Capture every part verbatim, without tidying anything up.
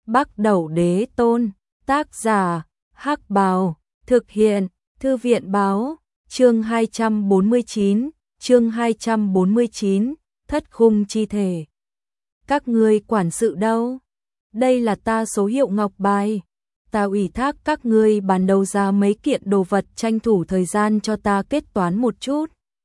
Bắc Đẩu Đế Tôn, tác giả, Hắc Bào, thực hiện, Thư viện Báo, chương hai trăm bốn mươi chín, chương hai trăm bốn mươi chín, thất khung chi thể. Các ngươi quản sự đâu? Đây là ta số hiệu ngọc bài. Ta ủy thác các ngươi bán đấu giá mấy kiện đồ vật, tranh thủ thời gian cho ta kết toán một chút.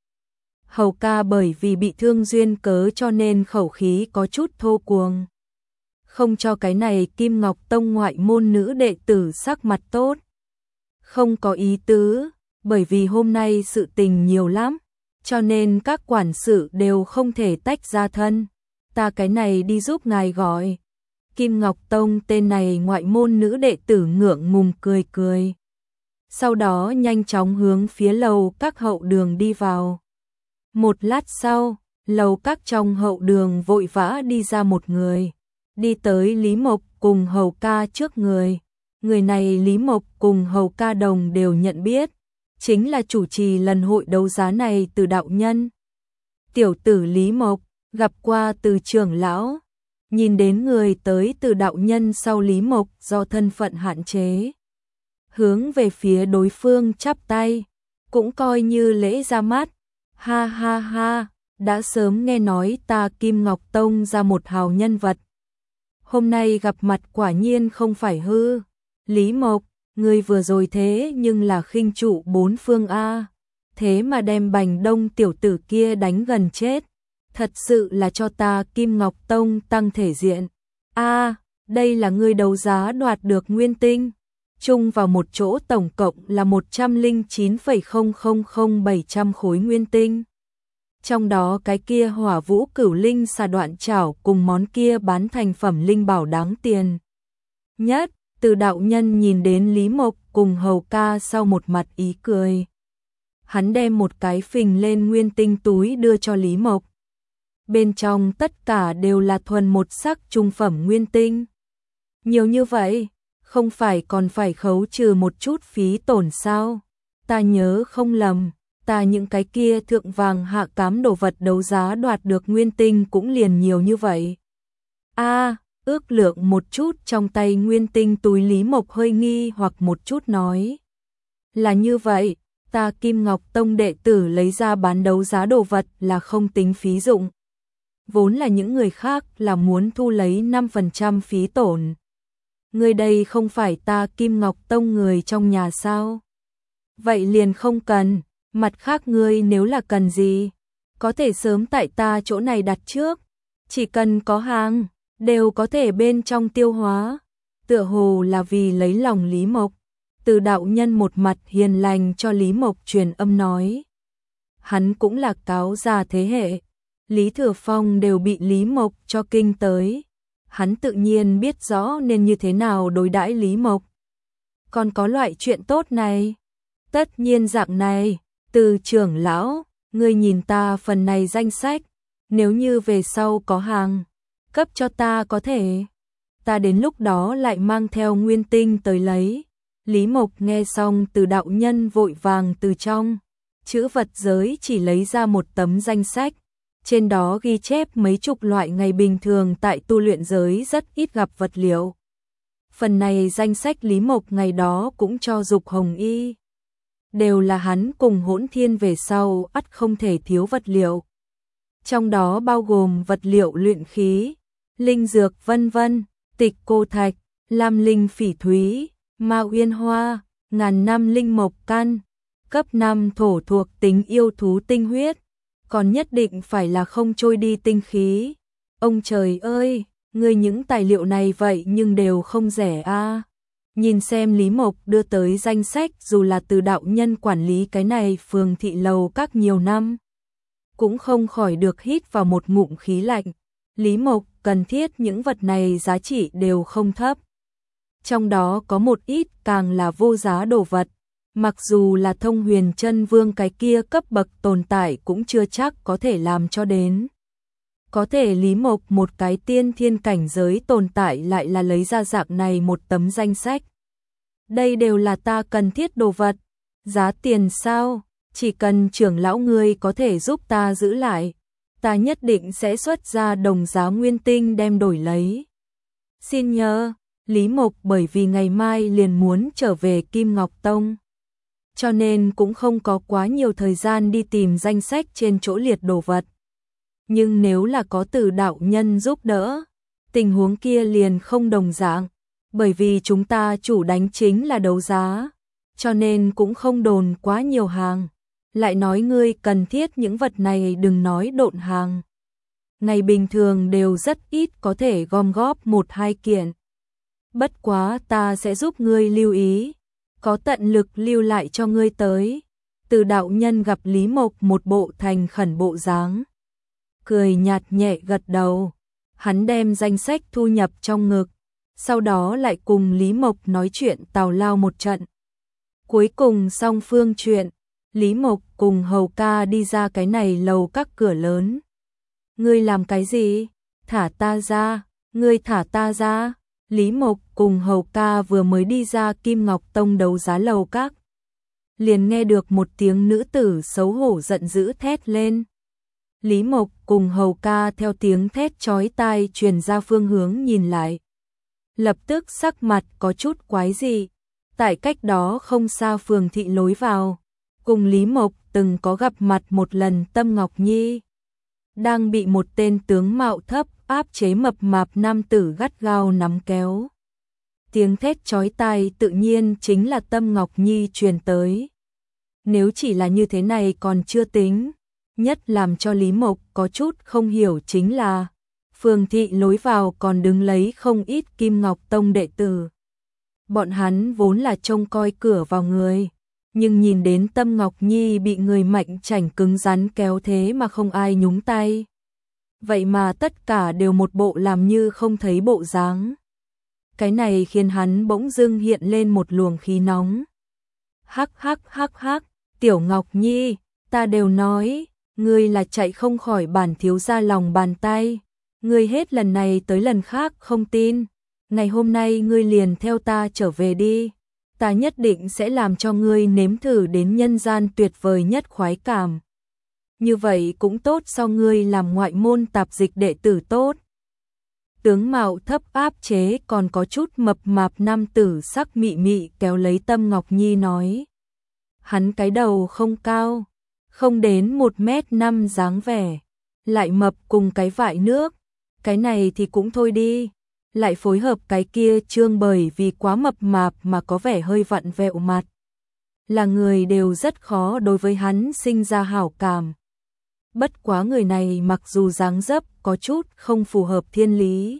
Hầu ca bởi vì bị thương duyên cớ cho nên khẩu khí có chút thô cuồng. Không cho cái này Kim Ngọc Tông ngoại môn nữ đệ tử sắc mặt tốt. Không có ý tứ, bởi vì hôm nay sự tình nhiều lắm, cho nên các quản sự đều không thể tách ra thân. Ta cái này đi giúp ngài gọi. Kim Ngọc Tông tên này ngoại môn nữ đệ tử ngượng ngùng cười cười. Sau đó nhanh chóng hướng phía lầu các hậu đường đi vào. Một lát sau, lầu các trong hậu đường vội vã đi ra một người. Đi tới Lý Mộc cùng Hầu ca trước người. Người này Lý Mộc cùng Hầu ca đồng đều nhận biết. Chính là chủ trì lần hội đấu giá này Từ đạo nhân. Tiểu tử Lý Mộc, gặp qua Từ trưởng lão. Nhìn đến người tới Từ đạo nhân sau Lý Mộc do thân phận hạn chế. Hướng về phía đối phương chắp tay, cũng coi như lễ ra mắt. Ha ha ha, đã sớm nghe nói ta Kim Ngọc Tông ra một hào nhân vật. Hôm nay gặp mặt quả nhiên không phải hư. Lý Mộc, người vừa rồi thế nhưng là khinh trụ bốn phương A. Thế mà đem Bành Đông tiểu tử kia đánh gần chết. Thật sự là cho ta Kim Ngọc Tông tăng thể diện. A, đây là ngươi đấu giá đoạt được nguyên tinh. Chung vào một chỗ tổng cộng là một trăm lẻ chín phẩy không không không bảy trăm khối nguyên tinh. Trong đó cái kia Hỏa Vũ Cửu Linh xà đoạn chảo cùng món kia bán thành phẩm linh bảo đáng tiền nhất. Từ đạo nhân nhìn đến Lý Mộc cùng Hầu ca sau một mặt ý cười. Hắn đem một cái phình lên nguyên tinh túi đưa cho Lý Mộc. Bên trong tất cả đều là thuần một sắc trung phẩm nguyên tinh. Nhiều như vậy, không phải còn phải khấu trừ một chút phí tổn sao? Ta nhớ không lầm, ta những cái kia thượng vàng hạ cám đồ vật đấu giá đoạt được nguyên tinh cũng liền nhiều như vậy. A, ước lượng một chút trong tay nguyên tinh túi, Lý Mộc hơi nghi hoặc một chút nói. Là như vậy, ta Kim Ngọc Tông đệ tử lấy ra bán đấu giá đồ vật là không tính phí dụng. Vốn là những người khác là muốn thu lấy năm phần trăm phí tổn. Người đây không phải ta Kim Ngọc Tông người trong nhà sao? Vậy liền không cần, mặt khác ngươi nếu là cần gì, có thể sớm tại ta chỗ này đặt trước. Chỉ cần có hàng, đều có thể bên trong tiêu hóa. Tựa hồ là vì lấy lòng Lý Mộc. Từ đạo nhân một mặt hiền lành cho Lý Mộc truyền âm nói. Hắn cũng là cáo già thế hệ. Lý Thừa Phong đều bị Lý Mộc cho kinh tới. Hắn tự nhiên biết rõ nên như thế nào đối đãi Lý Mộc. Còn có loại chuyện tốt này. Tất nhiên dạng này, Từ trưởng lão, ngươi nhìn ta phần này danh sách. Nếu như về sau có hàng, cấp cho ta có thể. Ta đến lúc đó lại mang theo nguyên tinh tới lấy. Lý Mộc nghe xong Từ đạo nhân vội vàng từ trong chữ vật giới chỉ lấy ra một tấm danh sách. Trên đó ghi chép mấy chục loại ngày bình thường tại tu luyện giới rất ít gặp vật liệu. Phần này danh sách Lý Mộc ngày đó cũng cho Dục Hồng Y. Đều là hắn cùng Hỗn Thiên về sau ắt không thể thiếu vật liệu. Trong đó bao gồm vật liệu luyện khí, linh dược vân vân, tịch cô thạch, lam linh phỉ thúy, ma uyên hoa, ngàn năm linh mộc căn, cấp năm thổ thuộc tính yêu thú tinh huyết. Còn nhất định phải là không trôi đi tinh khí. Ông trời ơi, ngươi những tài liệu này vậy nhưng đều không rẻ a. Nhìn xem Lý Mộc đưa tới danh sách, dù là Từ đạo nhân quản lý cái này phường thị lầu các nhiều năm, cũng không khỏi được hít vào một ngụm khí lạnh. Lý Mộc cần thiết những vật này giá trị đều không thấp. Trong đó có một ít càng là vô giá đồ vật. Mặc dù là Thông Huyền Chân Vương cái kia cấp bậc tồn tại cũng chưa chắc có thể làm cho đến. Có thể Lý Mộc một cái tiên thiên cảnh giới tồn tại lại là lấy ra dạng này một tấm danh sách. Đây đều là ta cần thiết đồ vật. Giá tiền sao? Chỉ cần trưởng lão ngươi có thể giúp ta giữ lại, ta nhất định sẽ xuất ra đồng giá nguyên tinh đem đổi lấy. Xin nhờ, Lý Mộc bởi vì ngày mai liền muốn trở về Kim Ngọc Tông, cho nên cũng không có quá nhiều thời gian đi tìm danh sách trên chỗ liệt đồ vật. Nhưng nếu là có Từ đạo nhân giúp đỡ, tình huống kia liền không đồng dạng, bởi vì chúng ta chủ đánh chính là đấu giá, cho nên cũng không đồn quá nhiều hàng. Lại nói ngươi cần thiết những vật này đừng nói độn hàng. Ngày bình thường đều rất ít có thể gom góp một hai kiện. Bất quá ta sẽ giúp ngươi lưu ý, có tận lực lưu lại cho ngươi tới. Từ đạo nhân gặp Lý Mộc một bộ thành khẩn bộ dáng, cười nhạt nhẹ gật đầu. Hắn đem danh sách thu nhập trong ngực, sau đó lại cùng Lý Mộc nói chuyện tào lao một trận. Cuối cùng xong phương chuyện, Lý Mộc cùng hầu ca đi ra cái này lầu các cửa lớn. Ngươi làm cái gì? Thả ta ra, ngươi thả ta ra. Lý Mộc cùng hầu ca vừa mới đi ra Kim Ngọc Tông đấu giá lầu các, liền nghe được một tiếng nữ tử xấu hổ giận dữ thét lên. Lý Mộc cùng hầu ca theo tiếng thét chói tai truyền ra phương hướng nhìn lại, lập tức sắc mặt có chút quái dị. Tại cách đó không xa phường thị lối vào, cùng Lý Mộc từng có gặp mặt một lần Tâm Ngọc Nhi, đang bị một tên tướng mạo thấp áp chế mập mạp nam tử gắt gao nắm kéo. Tiếng thét chói tai tự nhiên chính là Tâm Ngọc Nhi truyền tới. Nếu chỉ là như thế này còn chưa tính, nhất làm cho Lý Mộc có chút không hiểu chính là phường thị lối vào còn đứng lấy không ít Kim Ngọc Tông đệ tử. Bọn hắn vốn là trông coi cửa vào người, nhưng nhìn đến Tâm Ngọc Nhi bị người mạnh chảnh cứng rắn kéo thế mà không ai nhúng tay. Vậy mà tất cả đều một bộ làm như không thấy bộ dáng. Cái này khiến hắn bỗng dưng hiện lên một luồng khí nóng. Hắc hắc hắc hắc, Tiểu Ngọc Nhi, ta đều nói, ngươi là chạy không khỏi bản thiếu gia lòng bàn tay. Ngươi hết lần này tới lần khác không tin. Ngày hôm nay ngươi liền theo ta trở về đi. Ta nhất định sẽ làm cho ngươi nếm thử đến nhân gian tuyệt vời nhất khoái cảm. Như vậy cũng tốt so ngươi làm ngoại môn tạp dịch đệ tử tốt. Tướng mạo thấp áp chế còn có chút mập mạp nam tử sắc mị mị kéo lấy Tâm Ngọc Nhi nói. Hắn cái đầu không cao, không đến một mét năm dáng vẻ, lại mập cùng cái vại nước. Cái này thì cũng thôi đi, lại phối hợp cái kia trương bởi vì quá mập mạp mà có vẻ hơi vặn vẹo mặt. Là người đều rất khó đối với hắn sinh ra hảo cảm. Bất quá người này mặc dù dáng dấp có chút không phù hợp thiên lý,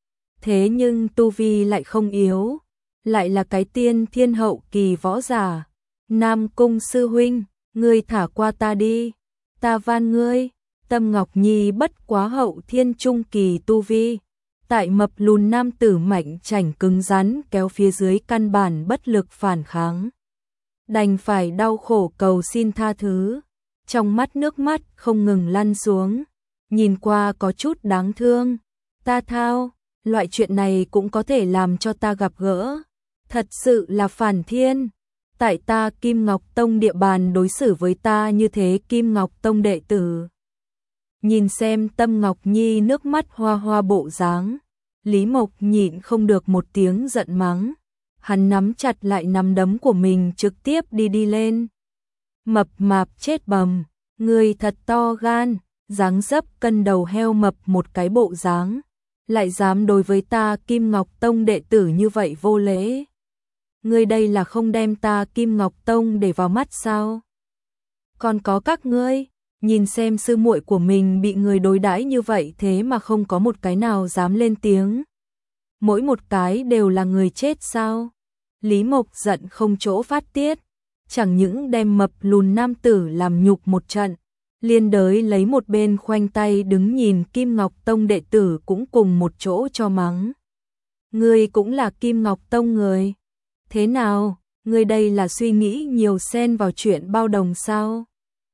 thế nhưng tu vi lại không yếu, lại là cái tiên thiên hậu kỳ võ giả. Nam Cung sư huynh, ngươi thả qua ta đi, ta van ngươi. Tâm Ngọc Nhi bất quá hậu thiên trung kỳ tu vi, tại mập lùn nam tử mạnh chảnh cứng rắn kéo phía dưới căn bản bất lực phản kháng, đành phải đau khổ cầu xin tha thứ. Trong mắt nước mắt không ngừng lăn xuống, nhìn qua có chút đáng thương. Ta thao, loại chuyện này cũng có thể làm cho ta gặp gỡ, thật sự là phản thiên. Tại ta Kim Ngọc Tông địa bàn đối xử với ta như thế Kim Ngọc Tông đệ tử. Nhìn xem Tâm Ngọc Nhi nước mắt hoa hoa bộ dáng, Lý Mộc nhịn không được một tiếng giận mắng. Hắn nắm chặt lại nắm đấm của mình trực tiếp đi đi lên. Mập mạp chết bầm, người thật to gan, dáng dấp cân đầu heo mập một cái bộ dáng, lại dám đối với ta Kim Ngọc Tông đệ tử như vậy vô lễ. Ngươi đây là không đem ta Kim Ngọc Tông để vào mắt sao? Còn có các ngươi, nhìn xem sư muội của mình bị người đối đãi như vậy thế mà không có một cái nào dám lên tiếng. Mỗi một cái đều là người chết sao? Lý Mộc giận không chỗ phát tiết, chẳng những đem mập lùn nam tử làm nhục một trận, liên đới lấy một bên khoanh tay đứng nhìn Kim Ngọc Tông đệ tử cũng cùng một chỗ cho mắng. Ngươi cũng là Kim Ngọc Tông người. Thế nào, ngươi đây là suy nghĩ nhiều xen vào chuyện bao đồng sao?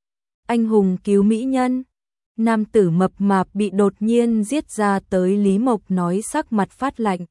Anh hùng cứu mỹ nhân. Nam tử mập mạp bị đột nhiên giết ra tới Lý Mộc nói sắc mặt phát lạnh.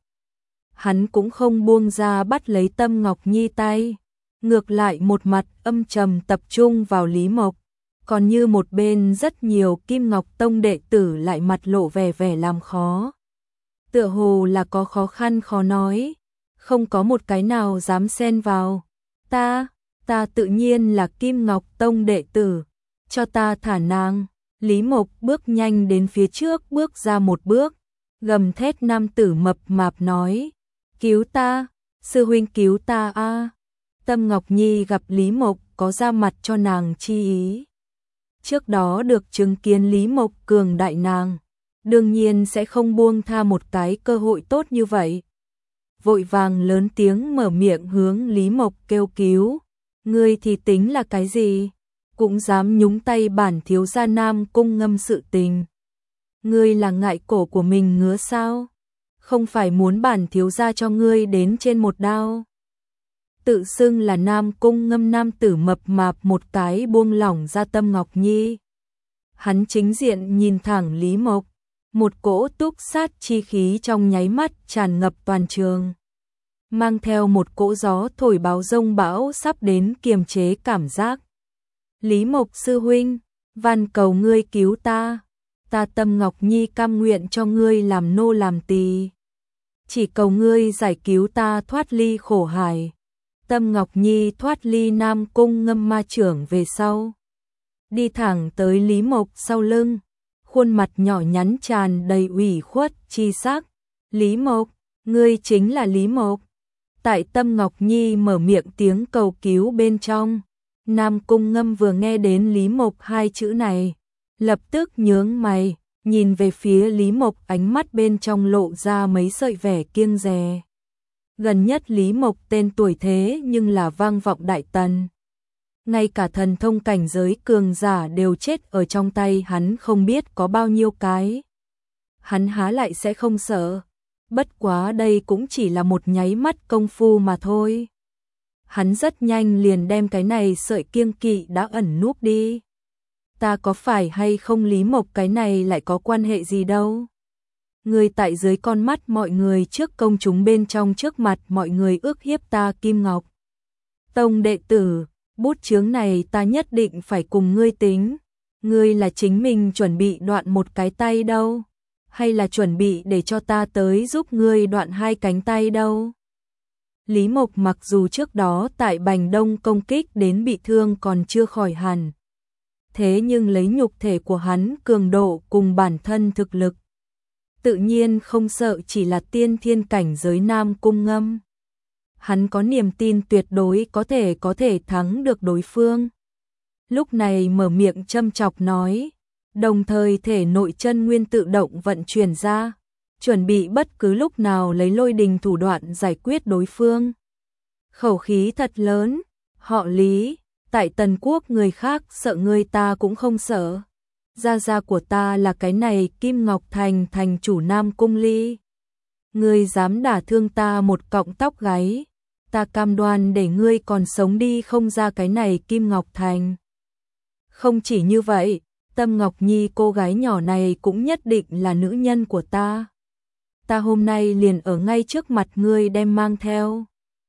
Hắn cũng không buông ra bắt lấy Tâm Ngọc Nhi tay, ngược lại một mặt âm trầm tập trung vào Lý Mộc, còn như một bên rất nhiều Kim Ngọc Tông đệ tử lại mặt lộ vẻ vẻ làm khó. tựa hồ là có khó khăn khó nói, không có một cái nào dám xen vào. Ta, ta tự nhiên là Kim Ngọc Tông đệ tử, cho ta thả nàng. Lý Mộc bước nhanh đến phía trước, bước ra một bước, gầm thét nam tử mập mạp nói, cứu ta, sư huynh cứu ta a. Tâm Ngọc Nhi gặp Lý Mộc có ra mặt cho nàng chi ý. Trước đó được chứng kiến Lý Mộc cường đại nàng, đương nhiên sẽ không buông tha một cái cơ hội tốt như vậy. Vội vàng lớn tiếng mở miệng hướng Lý Mộc kêu cứu, ngươi thì tính là cái gì, cũng dám nhúng tay bản thiếu gia Nam Cung Ngâm sự tình. Ngươi là ngại cổ của mình ngứa sao? Không phải muốn bản thiếu gia cho ngươi đến trên một đao. Tự xưng là Nam Cung Ngâm nam tử mập mạp một cái buông lỏng ra Tâm Ngọc Nhi. Hắn chính diện nhìn thẳng Lý Mộc, một cỗ túc sát chi khí trong nháy mắt tràn ngập toàn trường, mang theo một cỗ gió thổi báo rông bão sắp đến kiềm chế cảm giác. Lý Mộc sư huynh, van cầu ngươi cứu ta, ta Tâm Ngọc Nhi cam nguyện cho ngươi làm nô làm tỳ, chỉ cầu ngươi giải cứu ta thoát ly khổ hải. Tâm Ngọc Nhi thoát ly Nam Cung Ngâm ma trưởng về sau, đi thẳng tới Lý Mộc sau lưng, khuôn mặt nhỏ nhắn tràn đầy ủy khuất chi sắc. Lý Mộc, ngươi chính là Lý Mộc. Tại Tâm Ngọc Nhi mở miệng tiếng cầu cứu bên trong, Nam Cung Ngâm vừa nghe đến Lý Mộc hai chữ này, lập tức nhướng mày, nhìn về phía Lý Mộc, ánh mắt bên trong lộ ra mấy sợi vẻ kiêng dè. Gần nhất Lý Mộc tên tuổi thế nhưng là vang vọng Đại Tần. Ngay cả thần thông cảnh giới cường giả đều chết ở trong tay hắn không biết có bao nhiêu cái. Hắn há lại sẽ không sợ. Bất quá đây cũng chỉ là một nháy mắt công phu mà thôi. Hắn rất nhanh liền đem cái này sợi kiêng kỵ đã ẩn núp đi. Ta có phải hay không Lý Mộc cái này lại có quan hệ gì đâu. Người tại dưới con mắt mọi người, trước công chúng bên trong, trước mặt mọi người ước hiếp ta Kim Ngọc Tông đệ tử, bút chướng này ta nhất định phải cùng ngươi tính. Ngươi là chính mình chuẩn bị đoạn một cái tay đâu, hay là chuẩn bị để cho ta tới giúp ngươi đoạn hai cánh tay đâu. Lý Mộc mặc dù trước đó tại Bành Đông công kích đến bị thương còn chưa khỏi hẳn, thế nhưng lấy nhục thể của hắn cường độ cùng bản thân thực lực, tự nhiên không sợ chỉ là tiên thiên cảnh giới Nam Cung Ngâm. Hắn có niềm tin tuyệt đối có thể có thể thắng được đối phương. Lúc này mở miệng châm chọc nói, đồng thời thể nội chân nguyên tự động vận chuyển ra, chuẩn bị bất cứ lúc nào lấy lôi đình thủ đoạn giải quyết đối phương. Khẩu khí thật lớn, họ Lý, tại Tần Quốc người khác sợ ngươi ta cũng không sợ. Gia gia của ta là cái này Kim Ngọc Thành thành chủ Nam Cung Ly. Ngươi dám đả thương ta một cọng tóc gáy, ta cam đoan để ngươi còn sống đi không ra cái này Kim Ngọc Thành. Không chỉ như vậy, Tâm Ngọc Nhi cô gái nhỏ này cũng nhất định là nữ nhân của ta. Ta hôm nay liền ở ngay trước mặt ngươi đem mang theo.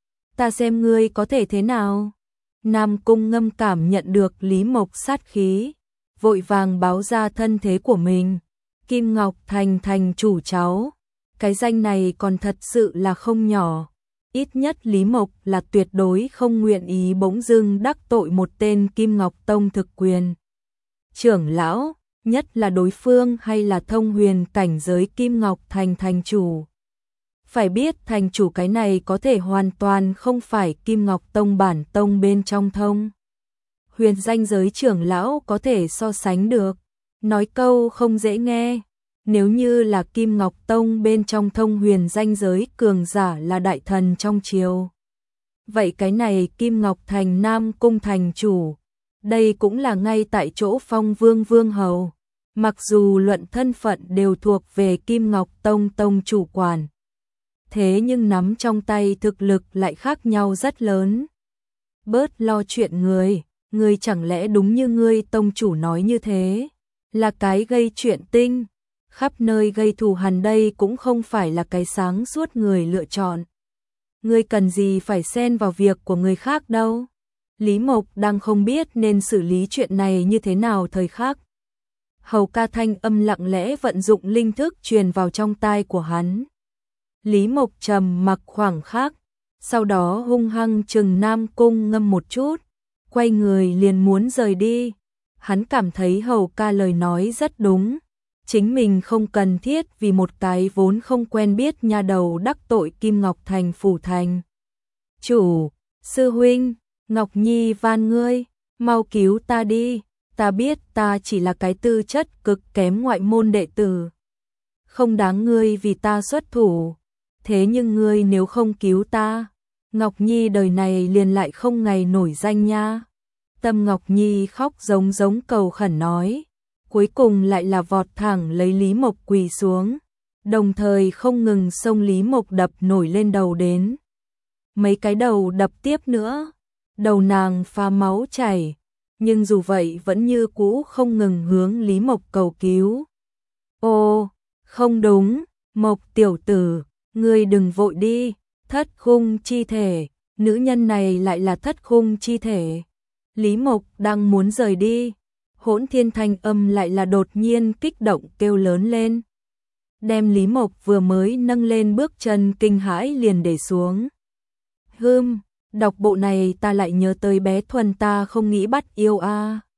Ta xem ngươi có thể thế nào. Nam Cung Ngâm cảm nhận được Lý Mộc sát khí, vội vàng báo ra thân thế của mình. Kim Ngọc Thành thành chủ cháu, cái danh này còn thật sự là không nhỏ. Ít nhất Lý Mộc là tuyệt đối không nguyện ý bỗng dưng đắc tội một tên Kim Ngọc Tông thực quyền trưởng lão, nhất là đối phương hay là thông huyền cảnh giới Kim Ngọc Thành thành chủ. Phải biết thành chủ cái này có thể hoàn toàn không phải Kim Ngọc Tông bản tông bên trong thông huyền danh giới trưởng lão có thể so sánh được. Nói câu không dễ nghe, nếu như là Kim Ngọc Tông bên trong thông huyền danh giới cường giả là đại thần trong triều, vậy cái này Kim Ngọc Thành Nam Cung thành chủ, đây cũng là ngay tại chỗ phong vương vương hầu. Mặc dù luận thân phận đều thuộc về Kim Ngọc Tông tông chủ quản, thế nhưng nắm trong tay thực lực lại khác nhau rất lớn. Bớt lo chuyện người, người chẳng lẽ đúng như ngươi tông chủ nói như thế, là cái gây chuyện tinh, khắp nơi gây thù hằn, đây cũng không phải là cái sáng suốt người lựa chọn. Ngươi cần gì phải xen vào việc của người khác đâu. Lý Mộc đang không biết nên xử lý chuyện này như thế nào thời khắc. Hầu ca thanh âm lặng lẽ vận dụng linh thức truyền vào trong tai của hắn. Lý Mộc trầm mặc khoảng khắc, sau đó hung hăng trừng Nam Cung Ngâm một chút, quay người liền muốn rời đi. Hắn cảm thấy hầu ca lời nói rất đúng, chính mình không cần thiết vì một cái vốn không quen biết nha đầu đắc tội Kim Ngọc Thành phủ thành. Chủ, sư huynh, Ngọc Nhi van ngươi, mau cứu ta đi, ta biết ta chỉ là cái tư chất cực kém ngoại môn đệ tử. Không đáng ngươi vì ta xuất thủ, thế nhưng ngươi nếu không cứu ta, Ngọc Nhi đời này liền lại không ngày nổi danh nha. Tâm Ngọc Nhi khóc giống giống cầu khẩn nói, cuối cùng lại là vọt thẳng lấy Lý Mộc quỳ xuống, đồng thời không ngừng xông Lý Mộc đập nổi lên đầu đến. Mấy cái đầu đập tiếp nữa, đầu nàng pha máu chảy, nhưng dù vậy vẫn như cũ không ngừng hướng Lý Mộc cầu cứu. Ô, không đúng, Mộc tiểu tử, ngươi đừng vội đi, thất khung chi thể, nữ nhân này lại là thất khung chi thể. Lý Mộc đang muốn rời đi, Hỗn Thiên thanh âm lại là đột nhiên kích động kêu lớn lên, đem Lý Mộc vừa mới nâng lên bước chân kinh hãi liền để xuống. Hừm, đọc bộ này ta lại nhớ tới bé Thuần ta không nghĩ bắt yêu a. À.